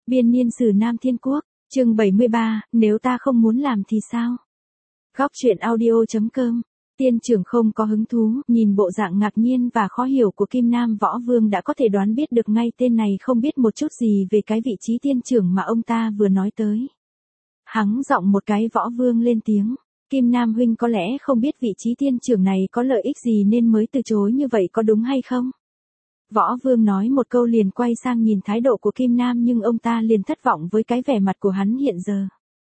Biên niên sử Nam Thiên Quốc, chương 73, nếu ta không muốn làm thì sao? Góc truyện audio.com. Tiên trưởng không có hứng thú, nhìn bộ dạng ngạc nhiên và khó hiểu của Kim Nam Võ Vương đã có thể đoán biết được ngay tên này không biết một chút gì về cái vị trí tiên trưởng mà ông ta vừa nói tới. Hắng giọng một cái Võ Vương lên tiếng, Kim Nam huynh có lẽ không biết vị trí tiên trưởng này có lợi ích gì nên mới từ chối như vậy có đúng hay không? Võ Vương nói một câu liền quay sang nhìn thái độ của Kim Nam nhưng ông ta liền thất vọng với cái vẻ mặt của hắn hiện giờ.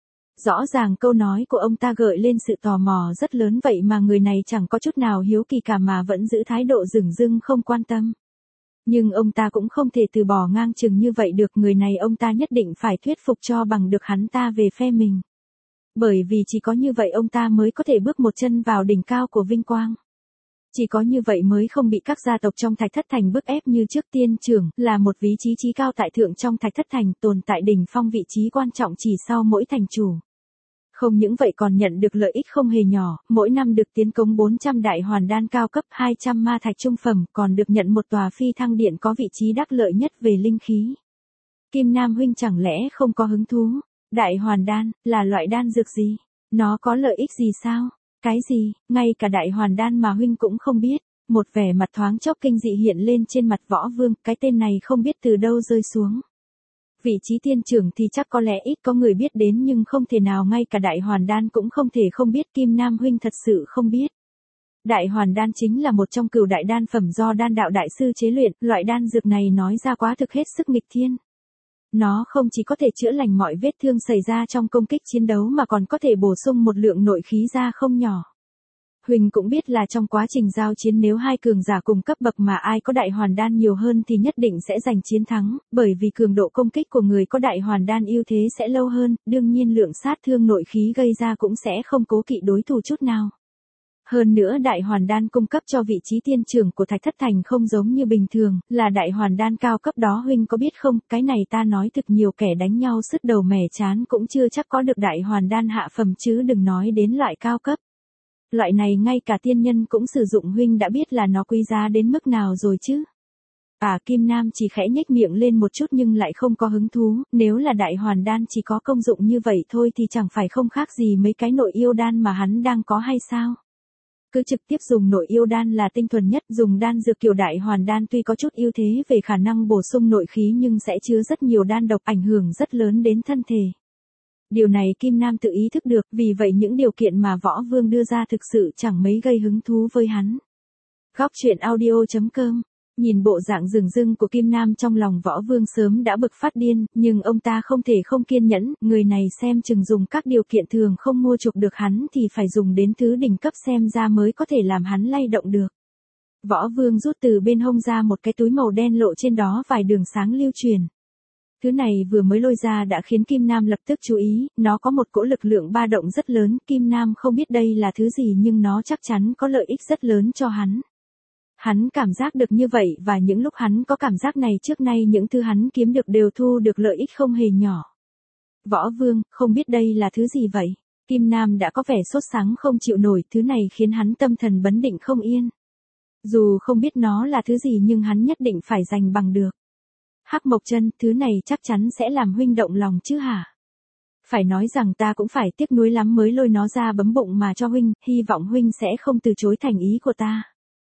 Rõ ràng câu nói của ông ta gợi lên sự tò mò rất lớn vậy mà người này chẳng có chút nào hiếu kỳ cả mà vẫn giữ thái độ dửng dưng không quan tâm. Nhưng ông ta cũng không thể từ bỏ ngang chừng như vậy được, người này ông ta nhất định phải thuyết phục cho bằng được hắn ta về phe mình. Bởi vì chỉ có như vậy ông ta mới có thể bước một chân vào đỉnh cao của vinh quang. Chỉ có như vậy mới không bị các gia tộc trong Thạch Thất Thành bức ép như trước. Tiên trưởng là một vị trí chí cao tại thượng trong Thạch Thất Thành, tồn tại đỉnh phong vị trí quan trọng chỉ sau mỗi thành chủ. Không những vậy còn nhận được lợi ích không hề nhỏ, mỗi năm được tiến cống 400 đại hoàn đan cao cấp, 200 ma thạch trung phẩm, còn được nhận một tòa phi thăng điện có vị trí đắc lợi nhất về linh khí. Kim Nam huynh chẳng lẽ không có hứng thú? Đại hoàn đan, là loại đan dược gì? Nó có lợi ích gì sao? Cái gì, ngay cả đại hoàn đan mà huynh cũng không biết? Một vẻ mặt thoáng chốc kinh dị hiện lên trên mặt Võ Vương, cái tên này không biết từ đâu rơi xuống. Vị trí tiên trưởng thì chắc có lẽ ít có người biết đến nhưng không thể nào ngay cả đại hoàn đan cũng không thể không biết. Kim Nam huynh thật sự không biết. Đại hoàn đan chính là một trong cửu đại đan phẩm do đan đạo đại sư chế luyện, loại đan dược này nói ra quá thực hết sức nghịch thiên. Nó không chỉ có thể chữa lành mọi vết thương xảy ra trong công kích chiến đấu mà còn có thể bổ sung một lượng nội khí ra không nhỏ. Huỳnh cũng biết là trong quá trình giao chiến nếu hai cường giả cùng cấp bậc mà ai có đại hoàn đan nhiều hơn thì nhất định sẽ giành chiến thắng, bởi vì cường độ công kích của người có đại hoàn đan ưu thế sẽ lâu hơn, đương nhiên lượng sát thương nội khí gây ra cũng sẽ không cố kỵ đối thủ chút nào. Hơn nữa đại hoàn đan cung cấp cho vị trí tiên trưởng của Thạch Thất Thành không giống như bình thường, là đại hoàn đan cao cấp đó huynh có biết không, cái này ta nói thực nhiều kẻ đánh nhau sứt đầu mẻ chán cũng chưa chắc có được đại hoàn đan hạ phẩm chứ đừng nói đến loại cao cấp. Loại này ngay cả tiên nhân cũng sử dụng, huynh đã biết là nó quý giá đến mức nào rồi chứ. Kim Nam chỉ khẽ nhếch miệng lên một chút nhưng lại không có hứng thú, nếu là đại hoàn đan chỉ có công dụng như vậy thôi thì chẳng phải không khác gì mấy cái nội yêu đan mà hắn đang có hay sao? Cứ trực tiếp dùng nội yêu đan là tinh thuần nhất, dùng đan dược kiểu đại hoàn đan tuy có chút ưu thế về khả năng bổ sung nội khí nhưng sẽ chứa rất nhiều đan độc ảnh hưởng rất lớn đến thân thể. Điều này Kim Nam tự ý thức được, vì vậy những điều kiện mà Võ Vương đưa ra thực sự chẳng mấy gây hứng thú với hắn. Góc truyện audio.com. Nhìn bộ dạng rừng rưng của Kim Nam trong lòng Võ Vương sớm đã bực phát điên, nhưng ông ta không thể không kiên nhẫn, người này xem chừng dùng các điều kiện thường không mua chuộc được hắn thì phải dùng đến thứ đỉnh cấp xem ra mới có thể làm hắn lay động được. Võ Vương rút từ bên hông ra một cái túi màu đen lộ trên đó vài đường sáng lưu truyền. Thứ này vừa mới lôi ra đã khiến Kim Nam lập tức chú ý, nó có một cỗ lực lượng ba động rất lớn, Kim Nam không biết đây là thứ gì nhưng nó chắc chắn có lợi ích rất lớn cho hắn. Hắn cảm giác được như vậy và những lúc hắn có cảm giác này trước nay những thứ hắn kiếm được đều thu được lợi ích không hề nhỏ. Võ Vương, không biết đây là thứ gì vậy? Kim Nam đã có vẻ sốt sắng không chịu nổi, thứ này khiến hắn tâm thần bấn định không yên. Dù không biết nó là thứ gì nhưng hắn nhất định phải giành bằng được. Hắc Mộc Chân, thứ này chắc chắn sẽ làm huynh động lòng chứ hả? Phải nói rằng ta cũng phải tiếc nuối lắm mới lôi nó ra bấm bụng mà cho huynh, hy vọng huynh sẽ không từ chối thành ý của ta.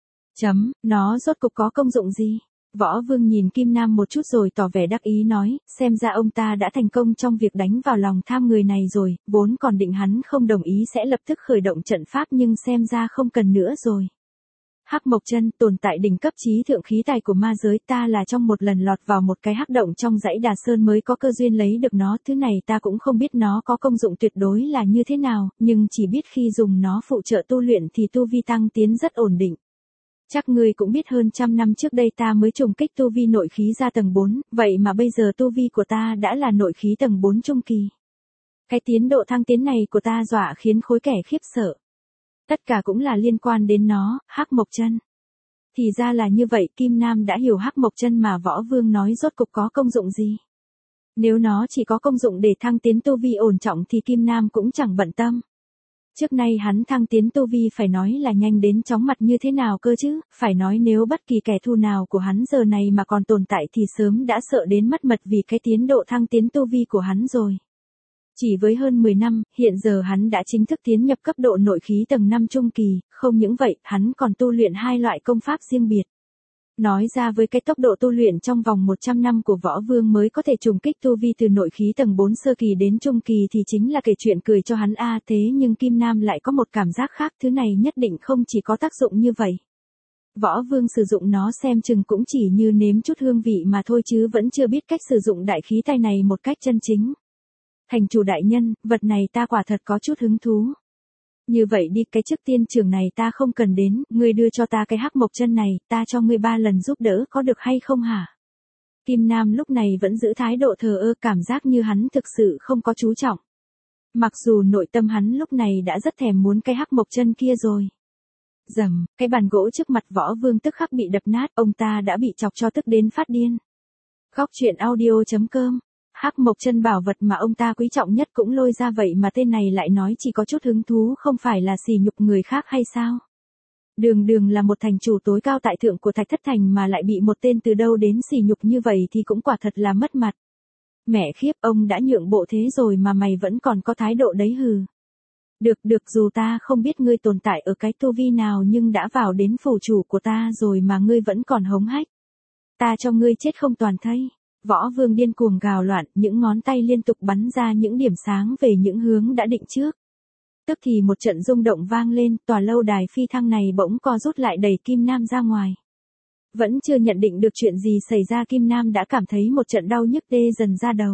Nó rốt cục có công dụng gì? Võ Vương nhìn Kim Nam một chút rồi tỏ vẻ đắc ý nói, xem ra ông ta đã thành công trong việc đánh vào lòng tham người này rồi, vốn còn định hắn không đồng ý sẽ lập tức khởi động trận pháp nhưng xem ra không cần nữa rồi. Hắc Mộc Chân, tồn tại đỉnh cấp chí thượng khí tài của ma giới, ta là trong một lần lọt vào một cái hắc động trong dãy Đà Sơn mới có cơ duyên lấy được nó, thứ này ta cũng không biết nó có công dụng tuyệt đối là như thế nào, nhưng chỉ biết khi dùng nó phụ trợ tu luyện thì tu vi tăng tiến rất ổn định. Chắc ngươi cũng biết hơn 100 năm trước đây ta mới trùng kích tu vi nội khí ra tầng 4, vậy mà bây giờ tu vi của ta đã là nội khí tầng 4 trung kỳ. Cái tiến độ thăng tiến này của ta dọa khiến khối kẻ khiếp sợ. Tất cả cũng là liên quan đến nó, Hắc Mộc Chân. Thì ra là như vậy, Kim Nam đã hiểu Hắc Mộc Chân mà Võ Vương nói rốt cục có công dụng gì. Nếu nó chỉ có công dụng để thăng tiến tu vi ổn trọng thì Kim Nam cũng chẳng bận tâm. Trước nay hắn thăng tiến tu vi phải nói là nhanh đến chóng mặt như thế nào cơ chứ, phải nói nếu bất kỳ kẻ thù nào của hắn giờ này mà còn tồn tại thì sớm đã sợ đến mất mật vì cái tiến độ thăng tiến tu vi của hắn rồi. Chỉ với hơn 10 năm, hiện giờ hắn đã chính thức tiến nhập cấp độ nội khí tầng 5 trung kỳ, không những vậy, hắn còn tu luyện hai loại công pháp riêng biệt. Nói ra với cái tốc độ tu luyện trong vòng 100 năm của Võ Vương mới có thể trùng kích tu vi từ nội khí tầng 4 sơ kỳ đến trung kỳ thì chính là kể chuyện cười cho hắn thế nhưng Kim Nam lại có một cảm giác khác, thứ này nhất định không chỉ có tác dụng như vậy. Võ Vương sử dụng nó xem chừng cũng chỉ như nếm chút hương vị mà thôi chứ vẫn chưa biết cách sử dụng đại khí tay này một cách chân chính. Thành chủ đại nhân, vật này ta quả thật có chút hứng thú. Như vậy đi, cái chức tiên trưởng này ta không cần đến, ngươi đưa cho ta cái hắc mộc chân này, ta cho ngươi 3 lần giúp đỡ có được hay không hả? Kim Nam lúc này vẫn giữ thái độ thờ ơ, cảm giác như hắn thực sự không có chú trọng. Mặc dù nội tâm hắn lúc này đã rất thèm muốn cái hắc mộc chân kia rồi. Rầm, cái bàn gỗ trước mặt Võ Vương tức khắc bị đập nát, ông ta đã bị chọc cho tức đến phát điên. Góc truyện audio.com. Hắc mộc chân bảo vật mà ông ta quý trọng nhất cũng lôi ra vậy mà tên này lại nói chỉ có chút hứng thú, không phải là sỉ nhục người khác hay sao? Đường đường là một thành chủ tối cao tại thượng của Thạch Thất Thành mà lại bị một tên từ đâu đến sỉ nhục như vậy thì cũng quả thật là mất mặt. Mẹ khiếp, ông đã nhượng bộ thế rồi mà mày vẫn còn có thái độ đấy hừ. Được dù ta không biết ngươi tồn tại ở cái tu vi nào nhưng đã vào đến phủ chủ của ta rồi mà ngươi vẫn còn hống hách. Ta cho ngươi chết không toàn thây. Võ Vương điên cuồng gào loạn, những ngón tay liên tục bắn ra những điểm sáng về những hướng đã định trước. Tức thì một trận rung động vang lên, tòa lâu đài phi thăng này bỗng co rút lại đẩy Kim Nam ra ngoài. Vẫn chưa nhận định được chuyện gì xảy ra Kim Nam đã cảm thấy một trận đau nhức tê dần ra đầu.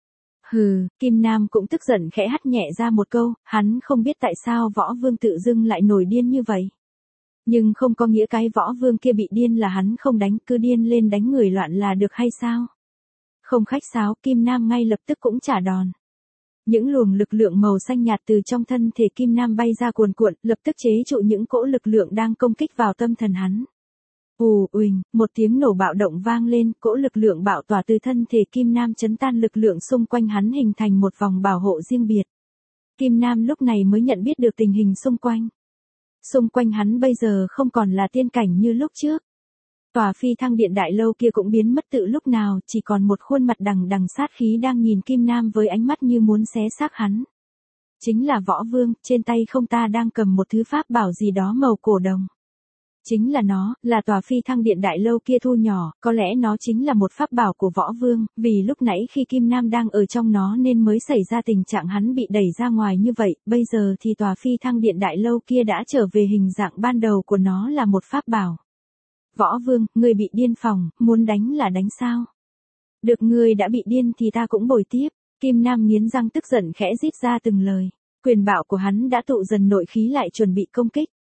Hừ, Kim Nam cũng tức giận khẽ hắt nhẹ ra một câu, hắn không biết tại sao Võ Vương tự dưng lại nổi điên như vậy. Nhưng không có nghĩa cái Võ Vương kia bị điên là hắn không đánh, cứ điên lên đánh người loạn là được hay sao? Không khách sáo, Kim Nam ngay lập tức cũng trả đòn. Những luồng lực lượng màu xanh nhạt từ trong thân thể Kim Nam bay ra cuồn cuộn, lập tức chế trụ những cỗ lực lượng đang công kích vào tâm thần hắn. Uỳnh, một tiếng nổ bạo động vang lên, cỗ lực lượng bạo tỏa từ thân thể Kim Nam chấn tan lực lượng xung quanh hắn hình thành một vòng bảo hộ riêng biệt. Kim Nam lúc này mới nhận biết được tình hình xung quanh. Xung quanh hắn bây giờ không còn là tiên cảnh như lúc trước. Tòa phi thăng điện đại lâu kia cũng biến mất tự lúc nào, chỉ còn một khuôn mặt đằng đằng sát khí đang nhìn Kim Nam với ánh mắt như muốn xé xác hắn. Chính là Võ Vương, trên tay không ta đang cầm một thứ pháp bảo gì đó màu cổ đồng. Chính là nó, là tòa phi thăng điện đại lâu kia thu nhỏ, có lẽ nó chính là một pháp bảo của Võ Vương, vì lúc nãy khi Kim Nam đang ở trong nó nên mới xảy ra tình trạng hắn bị đẩy ra ngoài như vậy, bây giờ thì tòa phi thăng điện đại lâu kia đã trở về hình dạng ban đầu của nó là một pháp bảo. Võ Vương, ngươi bị điên phòng, muốn đánh là đánh sao? Được, ngươi đã bị điên thì ta cũng bồi tiếp. Kim Nam nghiến răng tức giận khẽ rít ra từng lời. Quyền bạo của hắn đã tụ dần nội khí lại chuẩn bị công kích.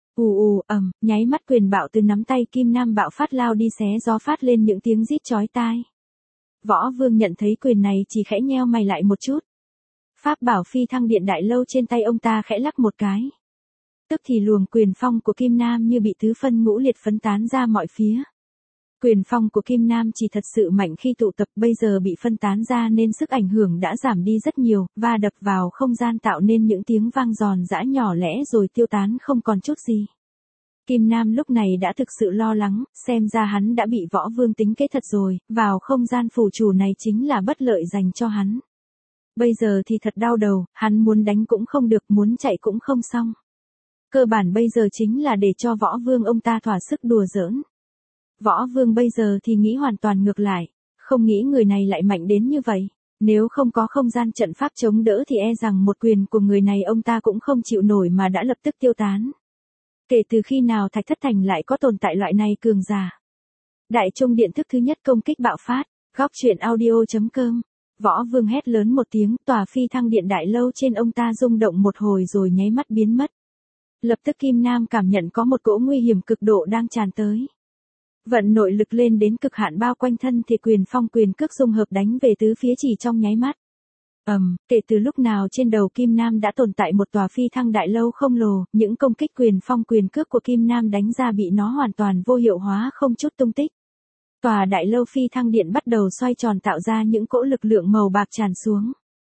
Nháy mắt quyền bạo từ nắm tay Kim Nam bạo phát lao đi xé gió phát lên những tiếng rít chói tai. Võ Vương nhận thấy quyền này chỉ khẽ nheo mày lại một chút. Pháp bảo phi thăng điện đại lâu trên tay ông ta khẽ lắc một cái. Tức thì luồng quyền phong của Kim Nam như bị tứ phân ngũ liệt phân tán ra mọi phía. Quyền phong của Kim Nam chỉ thật sự mạnh khi tụ tập, bây giờ bị phân tán ra nên sức ảnh hưởng đã giảm đi rất nhiều, và đập vào không gian tạo nên những tiếng vang giòn giã nhỏ lẻ rồi tiêu tán không còn chút gì. Kim Nam lúc này đã thực sự lo lắng, xem ra hắn đã bị Võ Vương tính kế thật rồi, vào không gian phủ chủ này chính là bất lợi dành cho hắn. Bây giờ thì thật đau đầu, hắn muốn đánh cũng không được, muốn chạy cũng không xong. Cơ bản bây giờ chính là để cho Võ Vương ông ta thỏa sức đùa giỡn. Võ Vương bây giờ thì nghĩ hoàn toàn ngược lại, không nghĩ người này lại mạnh đến như vậy. Nếu không có không gian trận pháp chống đỡ thì e rằng một quyền của người này ông ta cũng không chịu nổi mà đã lập tức tiêu tán. Kể từ khi nào Thạch Thất Thành lại có tồn tại loại này cường giả? Đại Trung Điện thức thứ nhất công kích bạo phát, góc truyện audio.com. Võ Vương hét lớn một tiếng, tòa phi thăng điện đại lâu trên ông ta rung động một hồi rồi nháy mắt biến mất. Lập tức Kim Nam cảm nhận có một cỗ nguy hiểm cực độ đang tràn tới. Vận nội lực lên đến cực hạn bao quanh thân thì quyền phong quyền cước dung hợp đánh về tứ phía chỉ trong nháy mắt. Kể từ lúc nào trên đầu Kim Nam đã tồn tại một tòa phi thăng đại lâu khổng lồ, những công kích quyền phong quyền cước của Kim Nam đánh ra bị nó hoàn toàn vô hiệu hóa không chút tung tích. Tòa đại lâu phi thăng điện bắt đầu xoay tròn tạo ra những cỗ lực lượng màu bạc tràn xuống.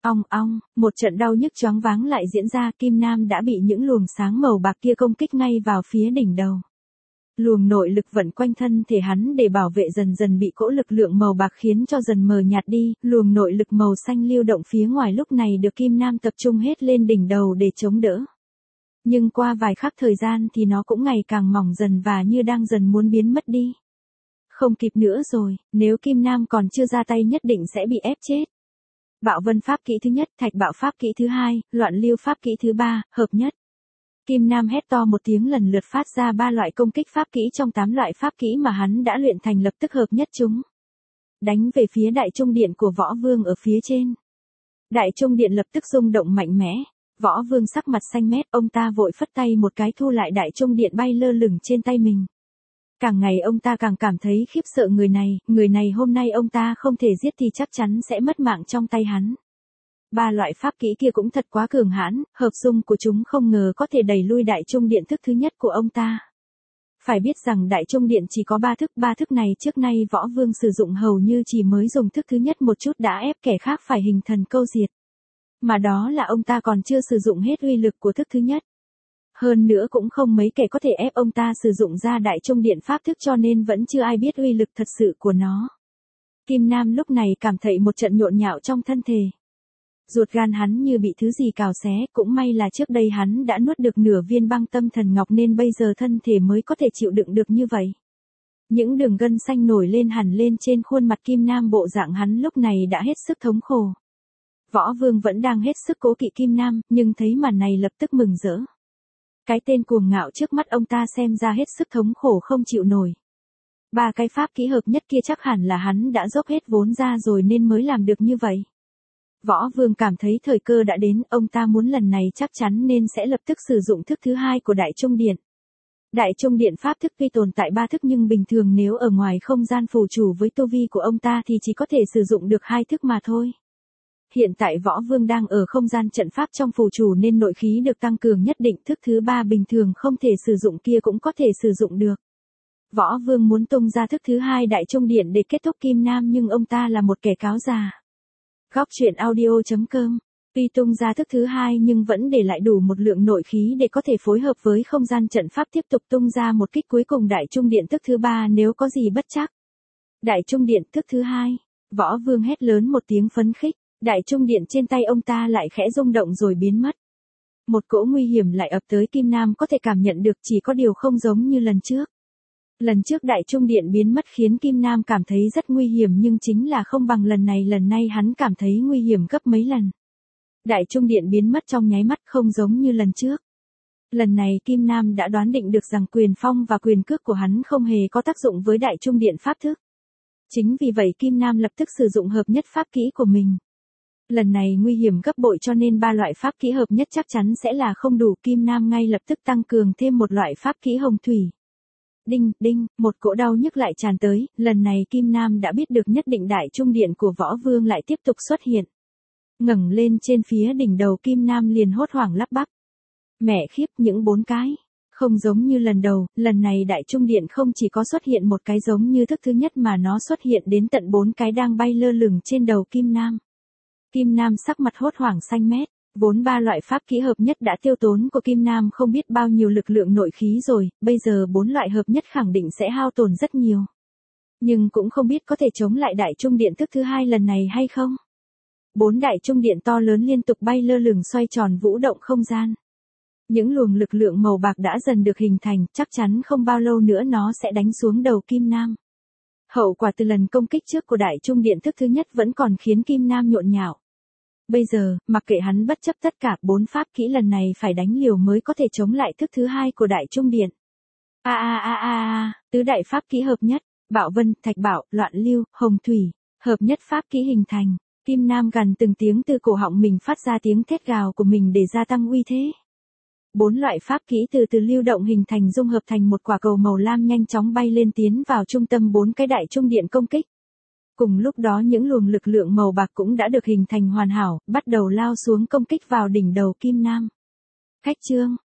Ong ong, một trận đau nhức choáng váng lại diễn ra, Kim Nam đã bị những luồng sáng màu bạc kia công kích ngay vào phía đỉnh đầu. Luồng nội lực vận quanh thân thể hắn để bảo vệ dần dần bị cỗ lực lượng màu bạc khiến cho dần mờ nhạt đi, luồng nội lực màu xanh lưu động phía ngoài lúc này được Kim Nam tập trung hết lên đỉnh đầu để chống đỡ. Nhưng qua vài khắc thời gian thì nó cũng ngày càng mỏng dần và như đang dần muốn biến mất đi. Không kịp nữa rồi, nếu Kim Nam còn chưa ra tay nhất định sẽ bị ép chết. Bạo vân pháp kỹ thứ nhất, thạch bạo pháp kỹ thứ hai, loạn lưu pháp kỹ thứ ba, hợp nhất. Kim Nam hét to một tiếng lần lượt phát ra 3 loại công kích pháp kỹ trong 8 loại pháp kỹ mà hắn đã luyện thành lập tức hợp nhất chúng. Đánh về phía đại trung điện của Võ Vương ở phía trên. Đại trung điện lập tức rung động mạnh mẽ. Võ Vương sắc mặt xanh mét, ông ta vội phất tay một cái thu lại đại trung điện bay lơ lửng trên tay mình. Càng ngày ông ta càng cảm thấy khiếp sợ người này hôm nay ông ta không thể giết thì chắc chắn sẽ mất mạng trong tay hắn. 3 loại pháp kỹ kia cũng thật quá cường hãn, hợp dung của chúng không ngờ có thể đẩy lui đại trung điện thức thứ nhất của ông ta. Phải biết rằng đại trung điện chỉ có 3 thức này trước nay Võ Vương sử dụng hầu như chỉ mới dùng thức thứ nhất một chút đã ép kẻ khác phải hình thần câu diệt. Mà đó là ông ta còn chưa sử dụng hết uy lực của thức thứ nhất. Hơn nữa cũng không mấy kẻ có thể ép ông ta sử dụng ra đại trung điện pháp thức cho nên vẫn chưa ai biết uy lực thật sự của nó. Kim Nam lúc này cảm thấy một trận nhộn nhạo trong thân thể. Ruột gan hắn như bị thứ gì cào xé, cũng may là trước đây hắn đã nuốt được nửa viên băng tâm thần ngọc nên bây giờ thân thể mới có thể chịu đựng được như vậy. Những đường gân xanh nổi lên hẳn lên trên khuôn mặt Kim Nam, bộ dạng hắn lúc này đã hết sức thống khổ. Võ Vương vẫn đang hết sức cố kỵ Kim Nam, nhưng thấy màn này lập tức mừng rỡ. Cái tên cuồng ngạo trước mắt ông ta xem ra hết sức thống khổ không chịu nổi. 3 cái pháp kỹ hợp nhất kia chắc hẳn là hắn đã dốc hết vốn ra rồi nên mới làm được như vậy. Võ Vương cảm thấy thời cơ đã đến, ông ta muốn lần này chắc chắn nên sẽ lập tức sử dụng thức thứ hai của Đại Trung Điện. Đại Trung Điện pháp thức tuy tồn tại 3 thức nhưng bình thường nếu ở ngoài không gian phù chủ với tu vi của ông ta thì chỉ có thể sử dụng được 2 thức mà thôi. Hiện tại Võ Vương đang ở không gian trận pháp trong phù chủ nên nội khí được tăng cường nhất định, thức thứ 3 bình thường không thể sử dụng kia cũng có thể sử dụng được. Võ Vương muốn tung ra thức thứ 2 Đại Trung Điện để kết thúc Kim Nam nhưng ông ta là một kẻ cáo già. Góc truyện audio.com. Tuy tung ra thức thứ 2 nhưng vẫn để lại đủ một lượng nội khí để có thể phối hợp với không gian trận pháp tiếp tục tung ra một kích cuối cùng Đại Trung Điện thức thứ 3 nếu có gì bất trắc. Đại Trung Điện thức thứ 2. Võ Vương hét lớn một tiếng phấn khích. Đại Trung Điện trên tay ông ta lại khẽ rung động rồi biến mất. Một cỗ nguy hiểm lại ập tới, Kim Nam có thể cảm nhận được, chỉ có điều không giống như lần trước. Lần trước Đại Trung Điện biến mất khiến Kim Nam cảm thấy rất nguy hiểm nhưng chính là không bằng lần này hắn cảm thấy nguy hiểm gấp mấy lần. Đại Trung Điện biến mất trong nháy mắt không giống như lần trước. Lần này Kim Nam đã đoán định được rằng quyền phong và quyền cước của hắn không hề có tác dụng với Đại Trung Điện pháp thức. Chính vì vậy Kim Nam lập tức sử dụng hợp nhất pháp kỹ của mình. Lần này nguy hiểm gấp bội cho nên 3 loại pháp kỹ hợp nhất chắc chắn sẽ là không đủ, Kim Nam ngay lập tức tăng cường thêm một loại pháp kỹ hồng thủy. Đinh, đinh, một cỗ đau nhức lại tràn tới, lần này Kim Nam đã biết được nhất định Đại Trung Điện của Võ Vương lại tiếp tục xuất hiện. Ngẩng lên trên phía đỉnh đầu Kim Nam liền hốt hoảng lắp bắp. Mẹ khiếp, những 4 cái. Không giống như lần đầu, lần này Đại Trung Điện không chỉ có xuất hiện một cái giống như thức thứ nhất mà nó xuất hiện đến tận 4 cái đang bay lơ lửng trên đầu Kim Nam. Kim Nam sắc mặt hốt hoảng xanh mét, vốn 3 loại pháp kỹ hợp nhất đã tiêu tốn của Kim Nam không biết bao nhiêu lực lượng nội khí rồi, bây giờ 4 loại hợp nhất khẳng định sẽ hao tổn rất nhiều. Nhưng cũng không biết có thể chống lại Đại Trung Điện thức thứ 2 lần này hay không. 4 Đại Trung Điện to lớn liên tục bay lơ lửng xoay tròn vũ động không gian. Những luồng lực lượng màu bạc đã dần được hình thành, chắc chắn không bao lâu nữa nó sẽ đánh xuống đầu Kim Nam. Hậu quả từ lần công kích trước của Đại Trung Điện thức thứ nhất vẫn còn khiến Kim Nam nhộn nhạo. Bây giờ, mặc kệ hắn bất chấp tất cả, 4 pháp kỹ lần này phải đánh liều mới có thể chống lại thức thứ 2 của Đại Trung Điện. Tứ đại pháp kỹ hợp nhất, bạo vân, thạch bạo, loạn lưu, hồng thủy, hợp nhất pháp kỹ hình thành. Kim Nam gằn từng tiếng từ cổ họng mình phát ra tiếng thét gào của mình để gia tăng uy thế. 4 loại pháp kỹ từ từ lưu động hình thành dung hợp thành một quả cầu màu lam nhanh chóng bay lên tiến vào trung tâm 4 cái Đại Trung Điện công kích. Cùng lúc đó những luồng lực lượng màu bạc cũng đã được hình thành hoàn hảo, bắt đầu lao xuống công kích vào đỉnh đầu Kim Nam. Khách chương,